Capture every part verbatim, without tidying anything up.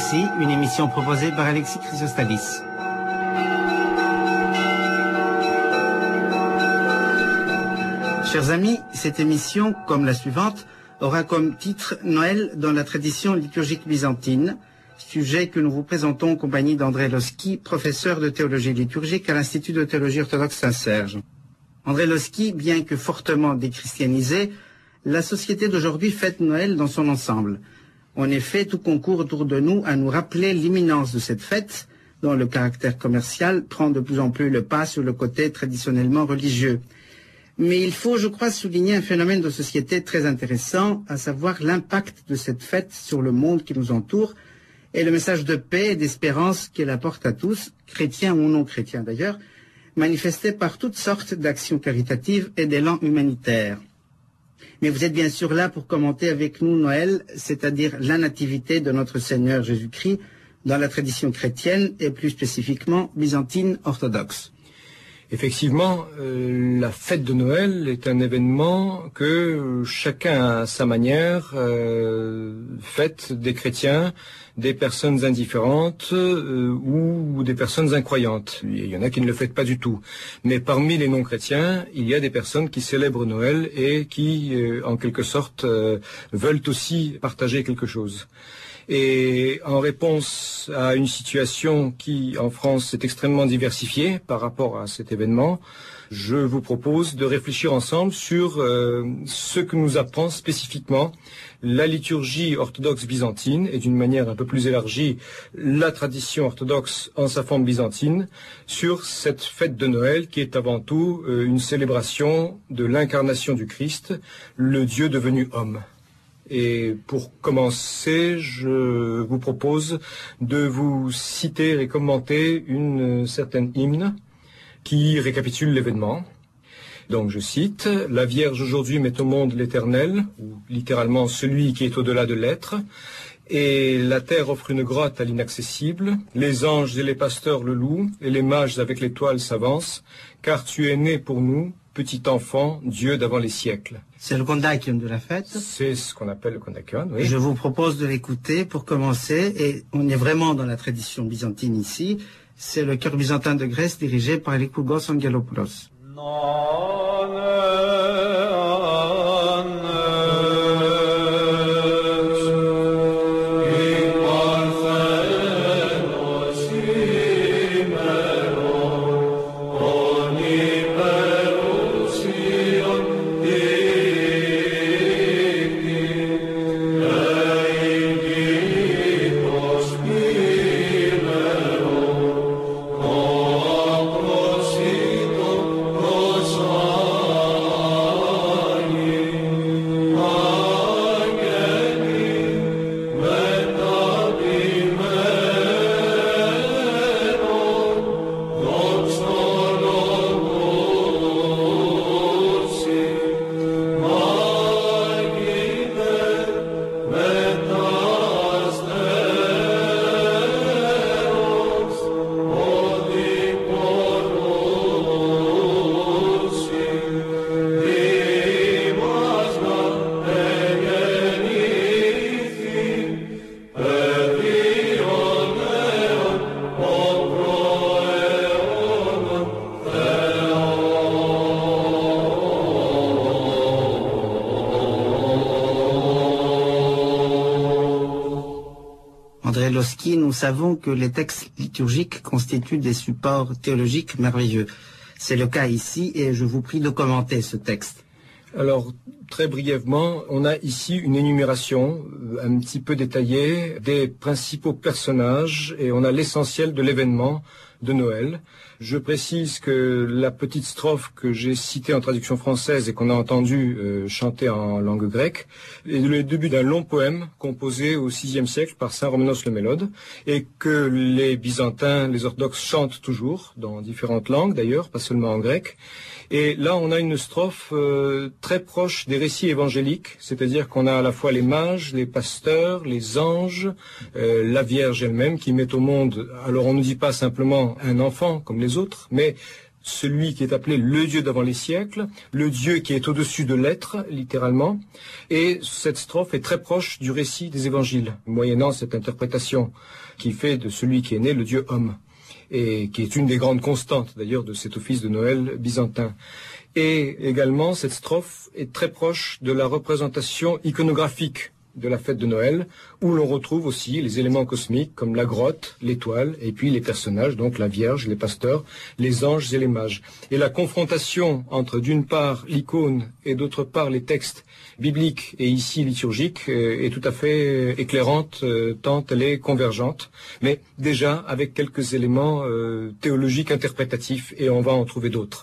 ici, une émission proposée par Alexis Chrysostalis. Chers amis, cette émission, comme la suivante, aura comme titre Noël dans la tradition liturgique byzantine, sujet que nous vous présentons en compagnie d'André Lossky, professeur de théologie liturgique à l'Institut de théologie orthodoxe Saint-Serge. André Lossky, bien que fortement déchristianisé, la société d'aujourd'hui fête Noël dans son ensemble. En effet, tout concourt autour de nous à nous rappeler l'imminence de cette fête, dont le caractère commercial prend de plus en plus le pas sur le côté traditionnellement religieux. Mais il faut, je crois, souligner un phénomène de société très intéressant, à savoir l'impact de cette fête sur le monde qui nous entoure et le message de paix et d'espérance qu'elle apporte à tous, chrétiens ou non chrétiens d'ailleurs, manifesté par toutes sortes d'actions caritatives et d'élan humanitaires. Mais vous êtes bien sûr là pour commenter avec nous Noël, c'est-à-dire la nativité de notre Seigneur Jésus-Christ dans la tradition chrétienne et plus spécifiquement byzantine orthodoxe. Effectivement, euh, la fête de Noël est un événement que chacun à sa manière euh, fête, des chrétiens, des personnes indifférentes euh, ou des personnes incroyantes. Il y en a qui ne le fêtent pas du tout. Mais parmi les non-chrétiens, il y a des personnes qui célèbrent Noël et qui, euh, en quelque sorte, euh, veulent aussi partager quelque chose. Et en réponse à une situation qui, en France, est extrêmement diversifiée par rapport à cet événement, je vous propose de réfléchir ensemble sur euh, ce que nous apprend spécifiquement la liturgie orthodoxe byzantine et d'une manière un peu plus élargie, la tradition orthodoxe en sa forme byzantine, sur cette fête de Noël qui est avant tout euh, une célébration de l'incarnation du Christ, le Dieu devenu homme. Et pour commencer, je vous propose de vous citer et commenter une certaine hymne qui récapitule l'événement. Donc je cite, « La Vierge aujourd'hui met au monde l'Éternel », ou littéralement « celui qui est au-delà de l'être », et la terre offre une grotte à l'inaccessible, les anges et les pasteurs le louent, et les mages avec l'étoile s'avancent, car tu es né pour nous, petit enfant, Dieu d'avant les siècles. C'est le kondakion de la fête. C'est ce qu'on appelle le kondakion, oui. Je vous propose de l'écouter pour commencer, et on est vraiment dans la tradition byzantine ici. C'est le chœur byzantin de Grèce dirigé par Lykourgos Angelopoulos. Nous savons que les textes liturgiques constituent des supports théologiques merveilleux. C'est le cas ici et je vous prie de commenter ce texte. Alors, très brièvement, on a ici une énumération un petit peu détaillée des principaux personnages et on a l'essentiel de l'événement de Noël. Je précise que la petite strophe que j'ai citée en traduction française et qu'on a entendu euh, chanter en langue grecque est le début d'un long poème composé au sixième siècle par saint Romanos le Mélode et que les Byzantins, les orthodoxes chantent toujours, dans différentes langues d'ailleurs, pas seulement en grec. Et là, on a une strophe euh, très proche des récits évangéliques, c'est-à-dire qu'on a à la fois les mages, les pasteurs, les anges, euh, la Vierge elle-même qui met au monde, alors on ne dit pas simplement un enfant comme les autres, mais celui qui est appelé le Dieu d'avant les siècles, le Dieu qui est au-dessus de l'être, littéralement. Et cette strophe est très proche du récit des évangiles, moyennant cette interprétation qui fait de celui qui est né le Dieu homme, et qui est une des grandes constantes d'ailleurs de cet office de Noël byzantin. Et également, cette strophe est très proche de la représentation iconographique de la fête de Noël, où l'on retrouve aussi les éléments cosmiques comme la grotte, l'étoile, et puis les personnages, donc la Vierge, les pasteurs, les anges et les mages. Et la confrontation entre d'une part l'icône et d'autre part les textes bibliques et ici liturgiques est tout à fait éclairante, tant elle est convergente, mais déjà avec quelques éléments euh, théologiques interprétatifs, et on va en trouver d'autres.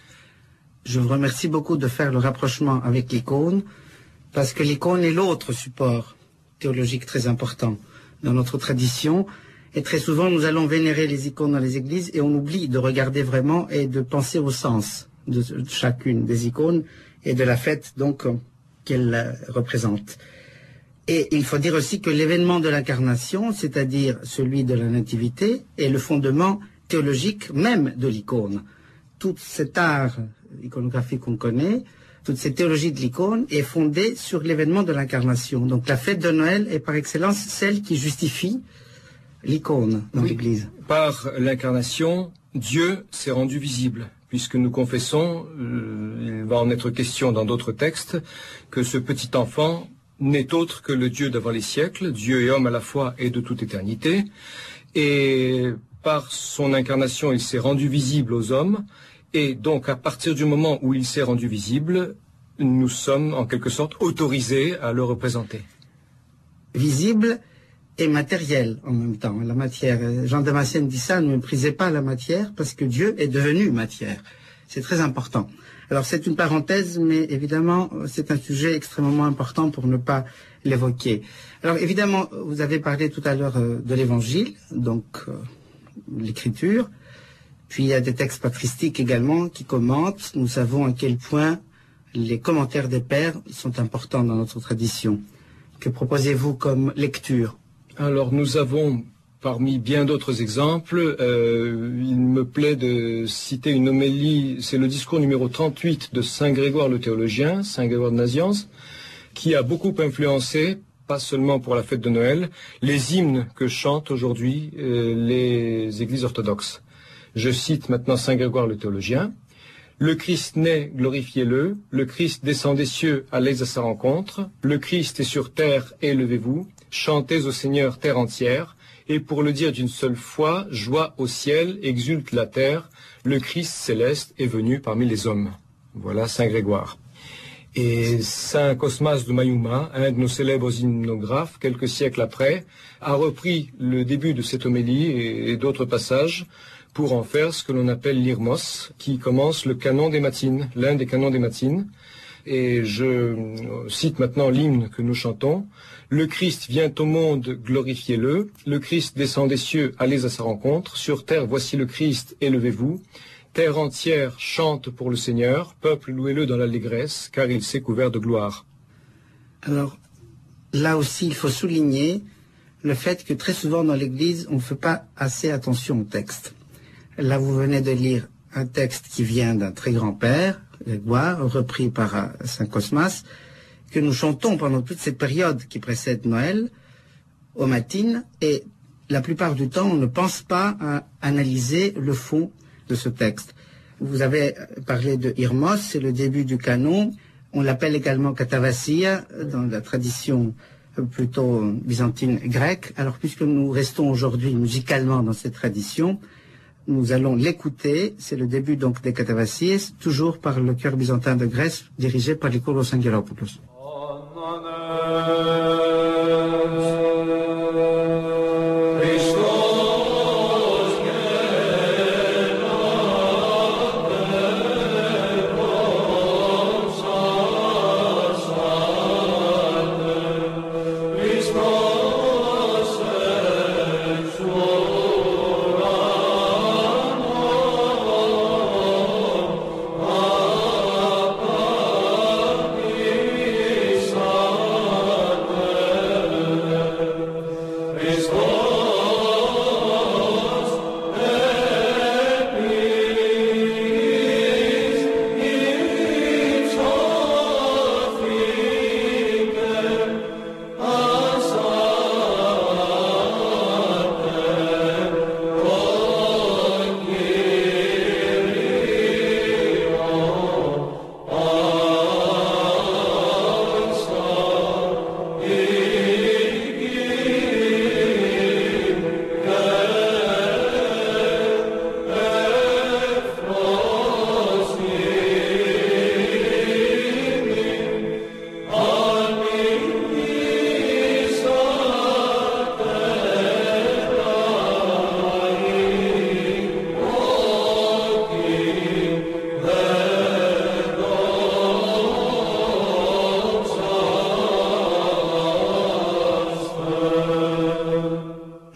Je vous remercie beaucoup de faire le rapprochement avec l'icône, parce que l'icône est l'autre support théologique très important dans notre tradition. Et très souvent, nous allons vénérer les icônes dans les églises et on oublie de regarder vraiment et de penser au sens de chacune des icônes et de la fête donc qu'elle représente. Et il faut dire aussi que l'événement de l'incarnation, c'est-à-dire celui de la nativité, est le fondement théologique même de l'icône. Tout cet art iconographique qu'on connaît, toute cette théologie de l'icône est fondée sur l'événement de l'incarnation. Donc la fête de Noël est par excellence celle qui justifie l'icône dans oui. l'Église. Par l'incarnation, Dieu s'est rendu visible, puisque nous confessons, euh, il va en être question dans d'autres textes, que ce petit enfant n'est autre que le Dieu d'avant les siècles, Dieu et homme à la fois et de toute éternité. Et par son incarnation, il s'est rendu visible aux hommes. Et donc, à partir du moment où il s'est rendu visible, nous sommes en quelque sorte autorisés à le représenter. Visible et matériel en même temps, la matière. Jean Damascène dit ça, ne méprisez pas la matière parce que Dieu est devenu matière. C'est très important. Alors c'est une parenthèse, mais évidemment, c'est un sujet extrêmement important pour ne pas l'évoquer. Alors évidemment, vous avez parlé tout à l'heure de l'Évangile, donc euh, l'écriture. Puis il y a des textes patristiques également qui commentent. Nous savons à quel point les commentaires des pères sont importants dans notre tradition. Que proposez-vous comme lecture? Alors nous avons, parmi bien d'autres exemples, euh, il me plaît de citer une homélie, c'est le discours numéro trente-huit de Saint Grégoire le théologien, Saint Grégoire de Nazianze, qui a beaucoup influencé, pas seulement pour la fête de Noël, les hymnes que chantent aujourd'hui euh, les églises orthodoxes. Je cite maintenant Saint Grégoire le théologien. « Le Christ naît, glorifiez-le. Le Christ descend des cieux, allez à sa rencontre. Le Christ est sur terre, élevez-vous. Chantez au Seigneur terre entière. Et pour le dire d'une seule fois, joie au ciel, exulte la terre. Le Christ céleste est venu parmi les hommes. » Voilà Saint Grégoire. Et Saint Cosmas de Mayuma, un de nos célèbres hymnographes, quelques siècles après, a repris le début de cette homélie et, et d'autres passages pour en faire ce que l'on appelle l'Irmos, qui commence le canon des matines, l'un des canons des matines. Et je cite maintenant l'hymne que nous chantons. « Le Christ vient au monde, glorifiez-le. Le Christ descend des cieux, allez à sa rencontre. Sur terre, voici le Christ, élevez-vous. Terre entière chante pour le Seigneur. Peuple, louez-le dans l'allégresse, car il s'est couvert de gloire. » Alors, là aussi, il faut souligner le fait que très souvent dans l'Église, on ne fait pas assez attention au texte. Là, vous venez de lire un texte qui vient d'un très grand-père, Grégoire, repris par Saint Cosmas, que nous chantons pendant toute cette période qui précède Noël, aux matines, et la plupart du temps, on ne pense pas à analyser le fond de ce texte. Vous avez parlé de Irmos, c'est le début du canon. On l'appelle également Katavasia, dans la tradition plutôt byzantine grecque. Alors, puisque nous restons aujourd'hui musicalement dans cette tradition, nous allons l'écouter. C'est le début donc des Katavasies, toujours par le chœur byzantin de Grèce, dirigé par Nikolaos Angelopoulos. Oh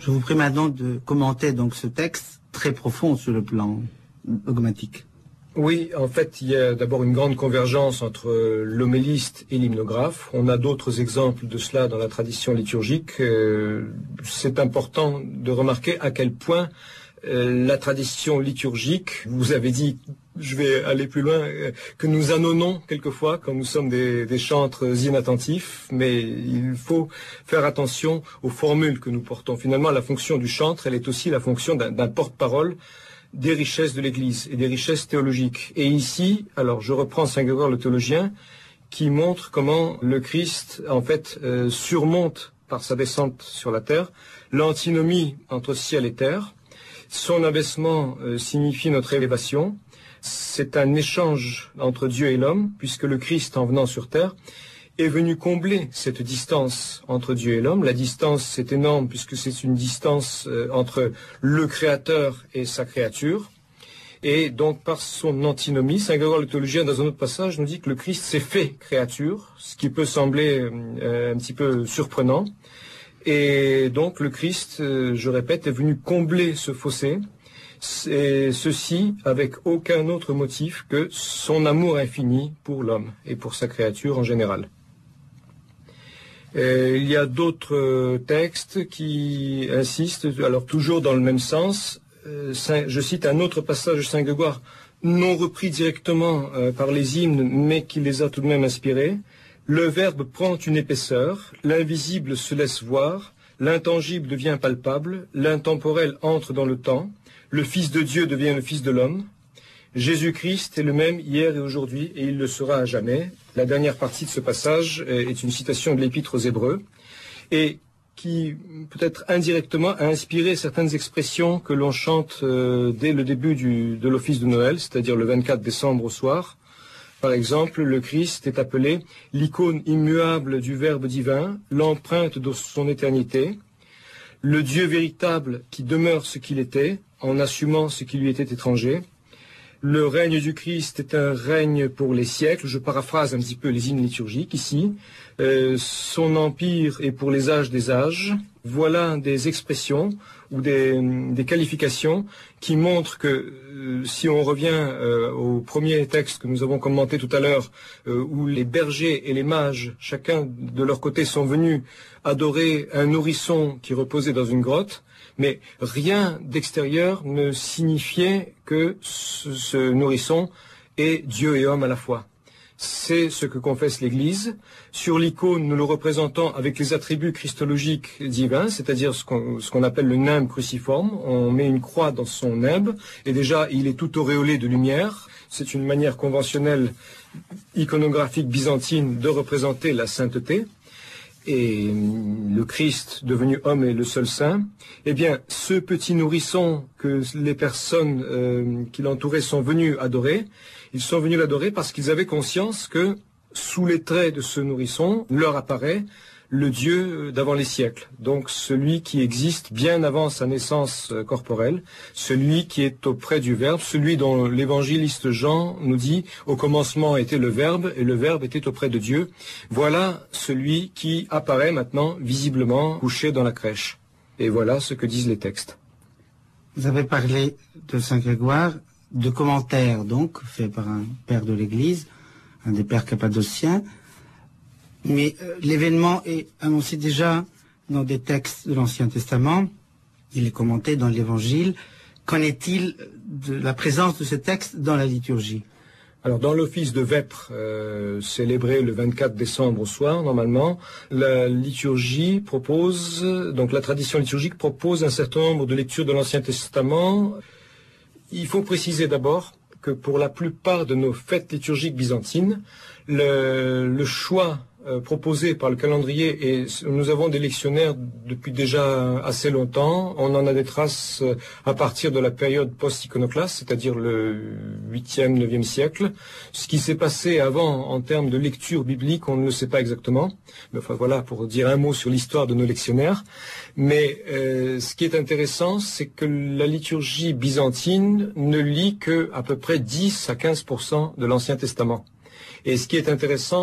Je vous prie maintenant de commenter donc ce texte très profond sur le plan dogmatique. Oui, en fait, il y a d'abord une grande convergence entre l'homéliste et l'hymnographe. On a d'autres exemples de cela dans la tradition liturgique. Euh, c'est important de remarquer à quel point euh, la tradition liturgique, vous avez dit, je vais aller plus loin, euh, que nous annonnons quelquefois quand nous sommes des, des chantres inattentifs, mais il faut faire attention aux formules que nous portons. Finalement, la fonction du chantre, elle est aussi la fonction d'un, d'un porte-parole des richesses de l'Église et des richesses théologiques. Et ici, alors je reprends Saint Grégoire le théologien, qui montre comment le Christ, en fait, euh, surmonte par sa descente sur la terre l'antinomie entre ciel et terre. Son abaissement euh, signifie notre élévation. C'est un échange entre Dieu et l'homme, puisque le Christ, en venant sur terre, est venu combler cette distance entre Dieu et l'homme. La distance, c'est énorme puisque c'est une distance euh, entre le Créateur et sa créature. Et donc, par son antinomie, Saint Grégoire le théologien, dans un autre passage, nous dit que le Christ s'est fait créature, ce qui peut sembler euh, un petit peu surprenant. Et donc, le Christ, euh, je répète, est venu combler ce fossé, et ceci avec aucun autre motif que son amour infini pour l'homme et pour sa créature en général. Et il y a d'autres textes qui insistent, alors toujours dans le même sens. Euh, Saint, je cite un autre passage de Saint Grégoire, non repris directement euh, par les hymnes, mais qui les a tout de même inspirés. Le Verbe prend une épaisseur, l'invisible se laisse voir, l'intangible devient palpable, l'intemporel entre dans le temps, le Fils de Dieu devient le Fils de l'homme. Jésus-Christ est le même hier et aujourd'hui, et il le sera à jamais. La dernière partie de ce passage est une citation de l'Épître aux Hébreux, et qui, peut-être indirectement, a inspiré certaines expressions que l'on chante euh, dès le début du, de l'office de Noël, c'est-à-dire le vingt-quatre décembre au soir. Par exemple, le Christ est appelé l'icône immuable du Verbe divin, l'empreinte de son éternité, le Dieu véritable qui demeure ce qu'il était, en assumant ce qui lui était étranger. Le règne du Christ est un règne pour les siècles. Je paraphrase un petit peu les hymnes liturgiques ici. Euh, son empire est pour les âges des âges. Voilà des expressions ou des, des qualifications qui montrent que euh, si on revient euh, au premier texte que nous avons commenté tout à l'heure, euh, où les bergers et les mages, chacun de leur côté, sont venus adorer un nourrisson qui reposait dans une grotte, mais rien d'extérieur ne signifiait que ce, ce nourrisson est Dieu et homme à la fois. C'est ce que confesse l'Église. Sur l'icône, nous le représentons avec les attributs christologiques divins, c'est-à-dire ce qu'on, ce qu'on appelle le nimbe cruciforme. On met une croix dans son nimbe, et déjà, il est tout auréolé de lumière. C'est une manière conventionnelle iconographique byzantine de représenter la sainteté. Et le Christ, devenu homme, est le seul saint. Eh bien, ce petit nourrisson que les personnes euh, qui l'entouraient sont venus adorer, ils sont venus l'adorer parce qu'ils avaient conscience que, sous les traits de ce nourrisson, leur apparaît le Dieu d'avant les siècles. Donc, celui qui existe bien avant sa naissance corporelle, celui qui est auprès du Verbe, celui dont l'évangéliste Jean nous dit « Au commencement était le Verbe, et le Verbe était auprès de Dieu ». Voilà celui qui apparaît maintenant visiblement couché dans la crèche. Et voilà ce que disent les textes. Vous avez parlé de Saint Grégoire, de commentaires donc, faits par un père de l'Église, un des pères cappadociens. Mais euh, l'événement est annoncé déjà dans des textes de l'Ancien Testament. Il est commenté dans l'Évangile. Qu'en est-il de la présence de ce texte dans la liturgie ? Alors, dans l'office de Vêpres, euh, célébré le vingt-quatre décembre au soir, normalement, la liturgie propose, donc la tradition liturgique propose un certain nombre de lectures de l'Ancien Testament. Il faut préciser d'abord que pour la plupart de nos fêtes liturgiques byzantines, le, le choix euh, proposé par le calendrier, et nous avons des lectionnaires depuis déjà assez longtemps, on en a des traces euh, à partir de la période post-iconoclaste, c'est-à-dire le huitième, neuvième siècle. Ce qui s'est passé avant en termes de lecture biblique, on ne le sait pas exactement. Mais enfin voilà, pour dire un mot sur l'histoire de nos lectionnaires. Mais euh, ce qui est intéressant, c'est que la liturgie byzantine ne lit que à peu près dix à quinze pour cent de l'Ancien Testament. Et ce qui est intéressant,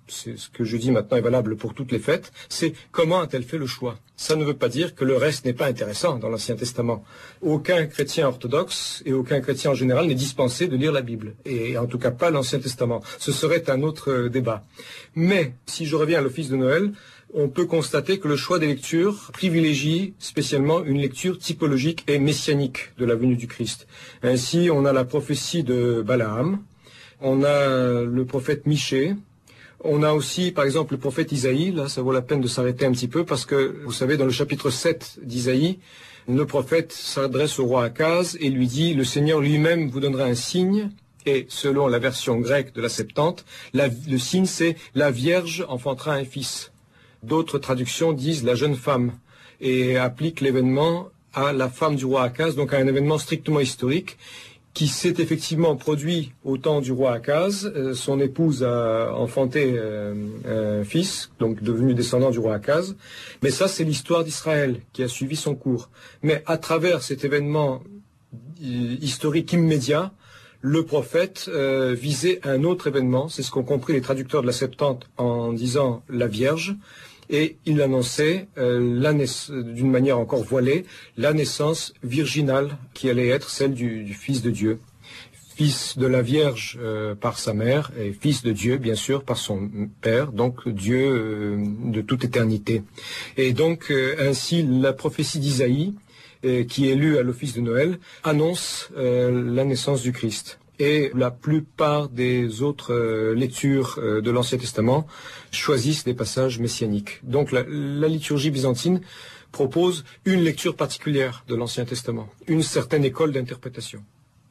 c'est ce que je dis maintenant est valable pour toutes les fêtes, c'est comment a-t-elle fait le choix? Ça ne veut pas dire que le reste n'est pas intéressant dans l'Ancien Testament. Aucun chrétien orthodoxe et aucun chrétien en général n'est dispensé de lire la Bible, et en tout cas pas l'Ancien Testament. Ce serait un autre euh, débat. Mais si je reviens à l'office de Noël, on peut constater que le choix des lectures privilégie spécialement une lecture typologique et messianique de la venue du Christ. Ainsi, on a la prophétie de Balaam, on a le prophète Michée, on a aussi, par exemple, le prophète Isaïe. Là, ça vaut la peine de s'arrêter un petit peu parce que, vous savez, dans le chapitre sept d'Isaïe, le prophète s'adresse au roi Akaz et lui dit « Le Seigneur lui-même vous donnera un signe ». Et selon la version grecque de la Septante, la, le signe c'est « La Vierge enfantera un fils ». D'autres traductions disent « La jeune femme » et appliquent l'événement à la femme du roi Akaz, donc à un événement strictement historique qui s'est effectivement produit au temps du roi Akaz. Euh, son épouse a enfanté euh, un fils, donc devenu descendant du roi Akaz. Mais ça, c'est l'histoire d'Israël qui a suivi son cours. Mais à travers cet événement euh, historique immédiat, le prophète euh, visait un autre événement. C'est ce qu'ont compris les traducteurs de la Septante en disant « la Vierge ». Et il annonçait, euh, d'une manière encore voilée, la naissance virginale qui allait être celle du, du Fils de Dieu. Fils de la Vierge euh, par sa mère et Fils de Dieu, bien sûr, par son Père, donc Dieu euh, de toute éternité. Et donc, euh, ainsi, la prophétie d'Isaïe, euh, qui est lue à l'office de Noël, annonce euh, la naissance du Christ. Et la plupart des autres euh, lectures euh, de l'Ancien Testament choisissent des passages messianiques. Donc la, la liturgie byzantine propose une lecture particulière de l'Ancien Testament, une certaine école d'interprétation.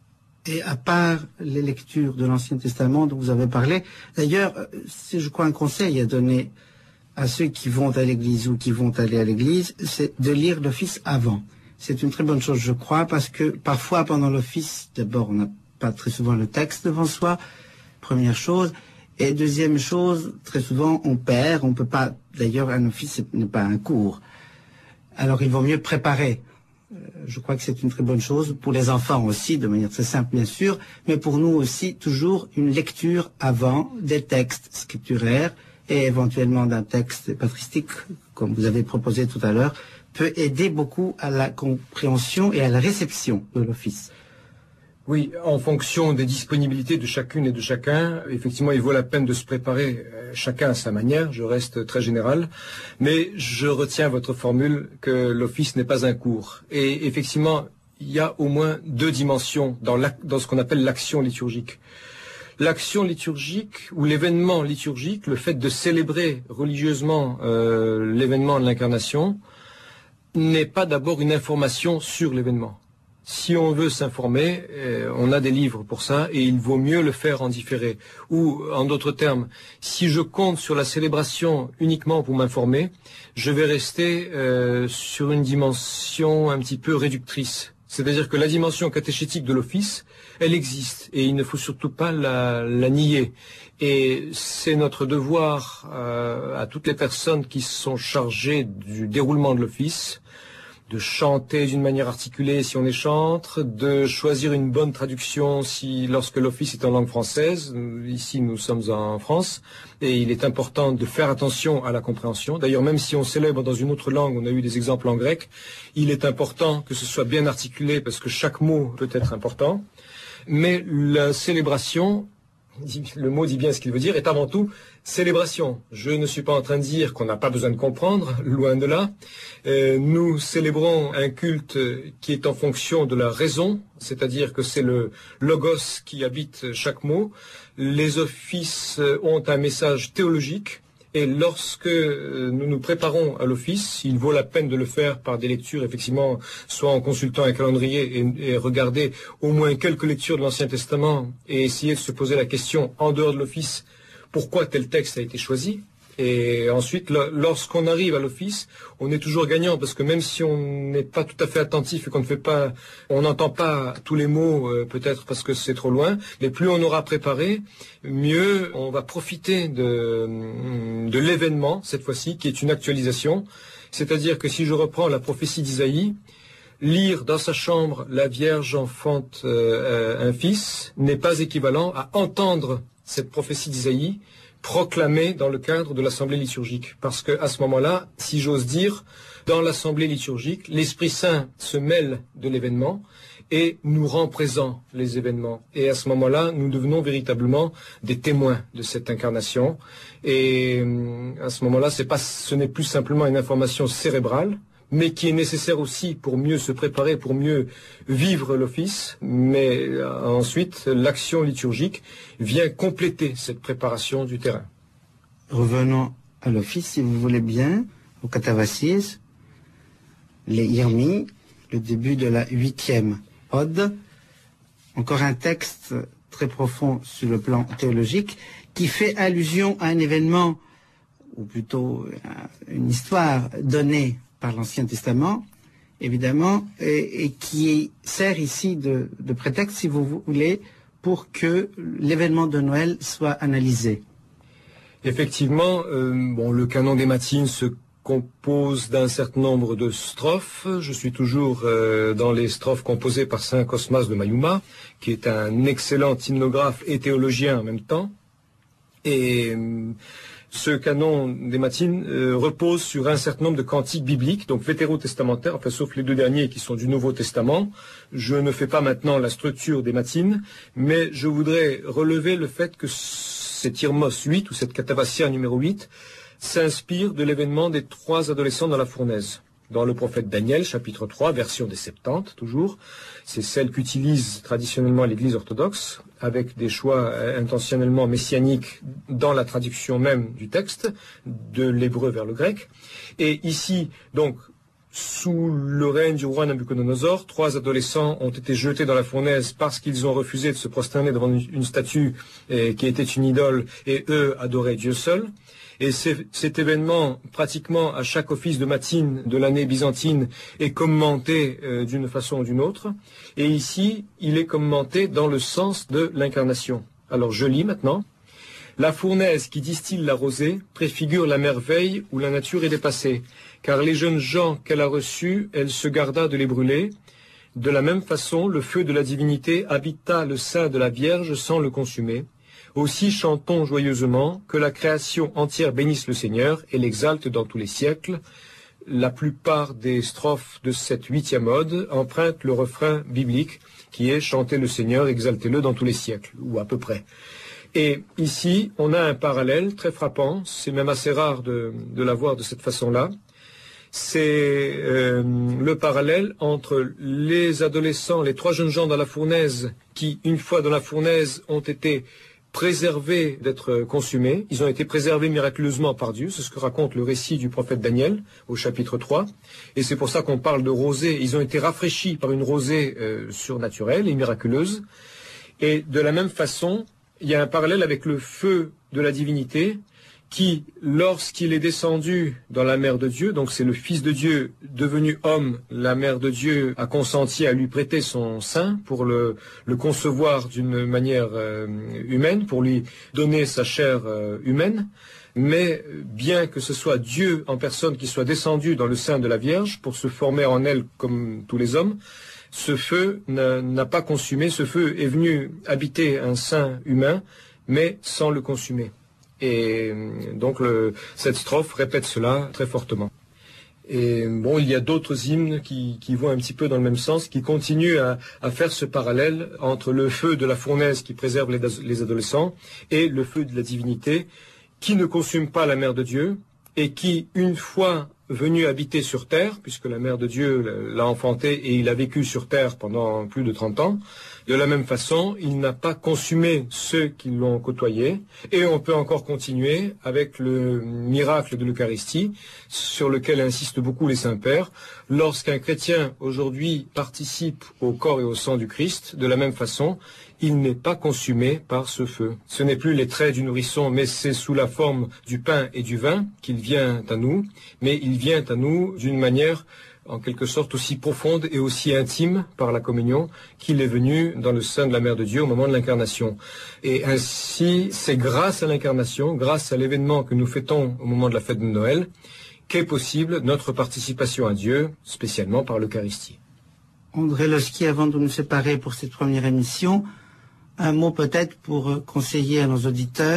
Et à part les lectures de l'Ancien Testament dont vous avez parlé, d'ailleurs, c'est je crois un conseil à donner à ceux qui vont à l'église ou qui vont aller à l'église, c'est de lire l'office avant. C'est une très bonne chose, je crois, parce que parfois pendant l'office, d'abord on n'a pas très souvent le texte devant soi, première chose. Et deuxième chose, très souvent on perd, on peut pas, d'ailleurs un office n'est pas un cours. Alors il vaut mieux préparer. Euh, je crois que c'est une très bonne chose pour les enfants aussi, de manière très simple bien sûr, mais pour nous aussi toujours une lecture avant des textes scripturaires et éventuellement d'un texte patristique, comme vous avez proposé tout à l'heure, peut aider beaucoup à la compréhension et à la réception de l'office. Oui, en fonction des disponibilités de chacune et de chacun, effectivement, il vaut la peine de se préparer euh, chacun à sa manière, je reste très général, mais je retiens votre formule que l'office n'est pas un cours. Et effectivement, il y a au moins deux dimensions dans, dans ce qu'on appelle l'action liturgique. L'action liturgique ou l'événement liturgique, le fait de célébrer religieusement euh, l'événement de l'incarnation, n'est pas d'abord une information sur l'événement. Si on veut s'informer, euh, on a des livres pour ça et il vaut mieux le faire en différé. Ou, en d'autres termes, si je compte sur la célébration uniquement pour m'informer, je vais rester euh, sur une dimension un petit peu réductrice. C'est-à-dire que la dimension catéchétique de l'office, elle existe et il ne faut surtout pas la, la nier. Et c'est notre devoir euh, à toutes les personnes qui sont chargées du déroulement de l'office, de chanter d'une manière articulée si on est chantre, de choisir une bonne traduction si lorsque l'office est en langue française. Ici, nous sommes en France et il est important de faire attention à la compréhension. D'ailleurs, même si on célèbre dans une autre langue, on a eu des exemples en grec, il est important que ce soit bien articulé parce que chaque mot peut être important. Mais la célébration, le mot dit bien ce qu'il veut dire, est avant tout célébration. Je ne suis pas en train de dire qu'on n'a pas besoin de comprendre, loin de là. Euh, nous célébrons un culte qui est en fonction de la raison, c'est-à-dire que c'est le logos qui habite chaque mot. Les offices ont un message théologique. Et lorsque nous nous préparons à l'office, il vaut la peine de le faire par des lectures, effectivement, soit en consultant un calendrier et, et regarder au moins quelques lectures de l'Ancien Testament et essayer de se poser la question, en dehors de l'office, pourquoi tel texte a été choisi. Et ensuite, lorsqu'on arrive à l'office, on est toujours gagnant parce que même si on n'est pas tout à fait attentif et qu'on ne fait pas, on n'entend pas tous les mots, euh, peut-être parce que c'est trop loin, mais plus on aura préparé, mieux on va profiter de, de l'événement, cette fois-ci, qui est une actualisation. C'est-à-dire que si je reprends la prophétie d'Isaïe, lire dans sa chambre la Vierge enfante euh, un fils n'est pas équivalent à entendre cette prophétie d'Isaïe proclamé dans le cadre de l'assemblée liturgique. Parce qu'à ce moment-là, si j'ose dire, dans l'assemblée liturgique, l'Esprit Saint se mêle de l'événement et nous rend présents les événements. Et à ce moment-là, nous devenons véritablement des témoins de cette incarnation. Et à ce moment-là, c'est pas, ce n'est plus simplement une information cérébrale, mais qui est nécessaire aussi pour mieux se préparer, pour mieux vivre l'office. Mais ensuite, l'action liturgique vient compléter cette préparation du terrain. Revenons à l'office, si vous voulez bien, au Katavasis, les Irmi, le début de la huitième Ode, encore un texte très profond sur le plan théologique, qui fait allusion à un événement, ou plutôt une histoire donnée par l'Ancien Testament, évidemment, et, et qui sert ici de, de prétexte, si vous voulez, pour que l'événement de Noël soit analysé. Effectivement, euh, bon, le canon des matines se compose d'un certain nombre de strophes. Je suis toujours euh, dans les strophes composées par saint Cosmas de Mayuma, qui est un excellent hymnographe et théologien en même temps. Et euh, ce canon des matines euh, repose sur un certain nombre de cantiques bibliques, donc vétérotestamentaires, enfin sauf les deux derniers qui sont du Nouveau Testament. Je ne fais pas maintenant la structure des matines, mais je voudrais relever le fait que cet Irmos huit, ou cette Katavasia numéro huit, s'inspire de l'événement des trois adolescents dans la fournaise. Dans le prophète Daniel, chapitre trois, version des Septante, toujours, c'est celle qu'utilise traditionnellement l'Église orthodoxe, avec des choix intentionnellement messianiques dans la traduction même du texte, de l'hébreu vers le grec. Et ici, donc, sous le règne du roi Nabuchodonosor, trois adolescents ont été jetés dans la fournaise parce qu'ils ont refusé de se prosterner devant une statue eh, qui était une idole, et eux adoraient Dieu seul. Et cet événement, pratiquement à chaque office de matine de l'année byzantine, est commenté euh, d'une façon ou d'une autre. Et ici, il est commenté dans le sens de l'incarnation. Alors je lis maintenant. La fournaise qui distille la rosée préfigure la merveille où la nature est dépassée, car les jeunes gens qu'elle a reçus, elle se garda de les brûler. De la même façon, le feu de la divinité habita le sein de la Vierge sans le consumer. Aussi chantons joyeusement que la création entière bénisse le Seigneur et l'exalte dans tous les siècles. La plupart des strophes de cette huitième ode empruntent le refrain biblique qui est « Chantez le Seigneur, exaltez-le dans tous les siècles », ou à peu près. Et ici, on a un parallèle très frappant, c'est même assez rare de, de l'avoir de cette façon-là. C'est euh, le parallèle entre les adolescents, les trois jeunes gens dans la fournaise, qui, une fois dans la fournaise, ont été préservés d'être consumés. Ils ont été préservés miraculeusement par Dieu. C'est ce que raconte le récit du prophète Daniel au chapitre trois. Et c'est pour ça qu'on parle de rosée. Ils ont été rafraîchis par une rosée euh, surnaturelle et miraculeuse. Et de la même façon, il y a un parallèle avec le feu de la divinité qui, lorsqu'il est descendu dans la mère de Dieu, donc c'est le Fils de Dieu devenu homme, la mère de Dieu a consenti à lui prêter son sein pour le, le concevoir d'une manière euh, humaine, pour lui donner sa chair euh, humaine. Mais bien que ce soit Dieu en personne qui soit descendu dans le sein de la Vierge pour se former en elle comme tous les hommes, ce feu n'a pas consumé, ce feu est venu habiter un sein humain, mais sans le consumer. Et donc le, cette strophe répète cela très fortement. Et bon, il y a d'autres hymnes qui, qui vont un petit peu dans le même sens, qui continuent à, à faire ce parallèle entre le feu de la fournaise qui préserve les, les adolescents et le feu de la divinité qui ne consume pas la mère de Dieu et qui, une fois venu habiter sur terre, puisque la mère de Dieu l'a enfanté et il a vécu sur terre pendant plus de trente ans, de la même façon, il n'a pas consumé ceux qui l'ont côtoyé. Et on peut encore continuer avec le miracle de l'Eucharistie, sur lequel insistent beaucoup les saints-pères. Lorsqu'un chrétien aujourd'hui participe au corps et au sang du Christ, de la même façon, il n'est pas consumé par ce feu. Ce n'est plus les traits du nourrisson, mais c'est sous la forme du pain et du vin qu'il vient à nous, mais il vient à nous d'une manière en quelque sorte aussi profonde et aussi intime par la communion qu'il est venu dans le sein de la Mère de Dieu au moment de l'incarnation. Et ainsi, c'est grâce à l'incarnation, grâce à l'événement que nous fêtons au moment de la fête de Noël, qu'est possible notre participation à Dieu, spécialement par l'Eucharistie. André Loschki, avant de nous séparer pour cette première émission, un mot peut-être pour conseiller à nos auditeurs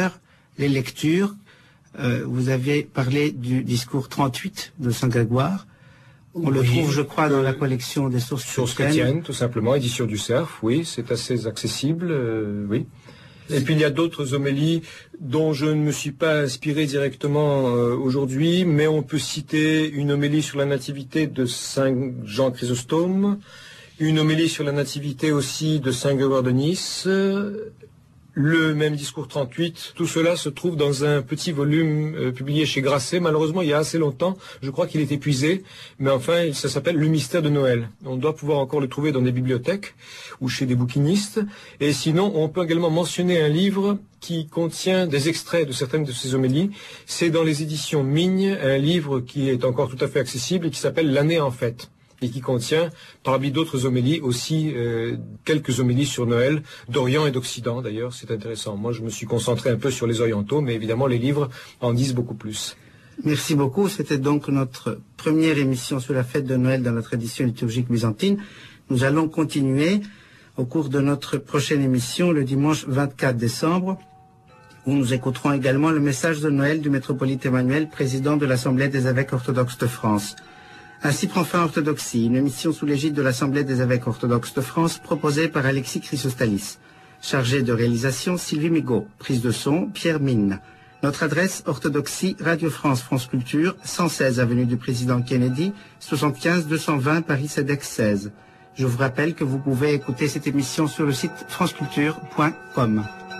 les lectures. Euh, vous avez parlé du discours trente-huit de Saint Grégoire. On oui, le trouve, je crois, dans la collection des sources, sources chrétiennes. chrétiennes, tout simplement, édition du Cerf, oui, c'est assez accessible, euh, oui. Et puis il y a d'autres homélies dont je ne me suis pas inspiré directement euh, aujourd'hui, mais on peut citer une homélie sur la nativité de Saint Jean Chrysostome, une homélie sur la nativité aussi de Saint Grégoire de Nice, le même discours trente-huit, tout cela se trouve dans un petit volume euh, publié chez Grasset. Malheureusement, il y a assez longtemps, je crois qu'il est épuisé, mais enfin, ça s'appelle Le mystère de Noël. On doit pouvoir encore le trouver dans des bibliothèques ou chez des bouquinistes. Et sinon, on peut également mentionner un livre qui contient des extraits de certaines de ces homélies. C'est dans les éditions Migne, un livre qui est encore tout à fait accessible et qui s'appelle L'année en fête, et qui contient, parmi d'autres homélies, aussi euh, quelques homélies sur Noël, d'Orient et d'Occident d'ailleurs, c'est intéressant. Moi je me suis concentré un peu sur les orientaux, mais évidemment les livres en disent beaucoup plus. Merci beaucoup, c'était donc notre première émission sur la fête de Noël dans la tradition liturgique byzantine. Nous allons continuer au cours de notre prochaine émission le dimanche vingt-quatre décembre, où nous écouterons également le message de Noël du métropolite Emmanuel, président de l'Assemblée des évêques orthodoxes de France. Ainsi prend fin Orthodoxie, une émission sous l'égide de l'Assemblée des évêques orthodoxes de France, proposée par Alexis Chrysostalis. Chargé de réalisation, Sylvie Migaud. Prise de son, Pierre Mine. Notre adresse, Orthodoxie, Radio France, France Culture, cent seize avenue du Président Kennedy, soixante-quinze deux cent vingt Paris Cedex seize. Je vous rappelle que vous pouvez écouter cette émission sur le site franceculture point com.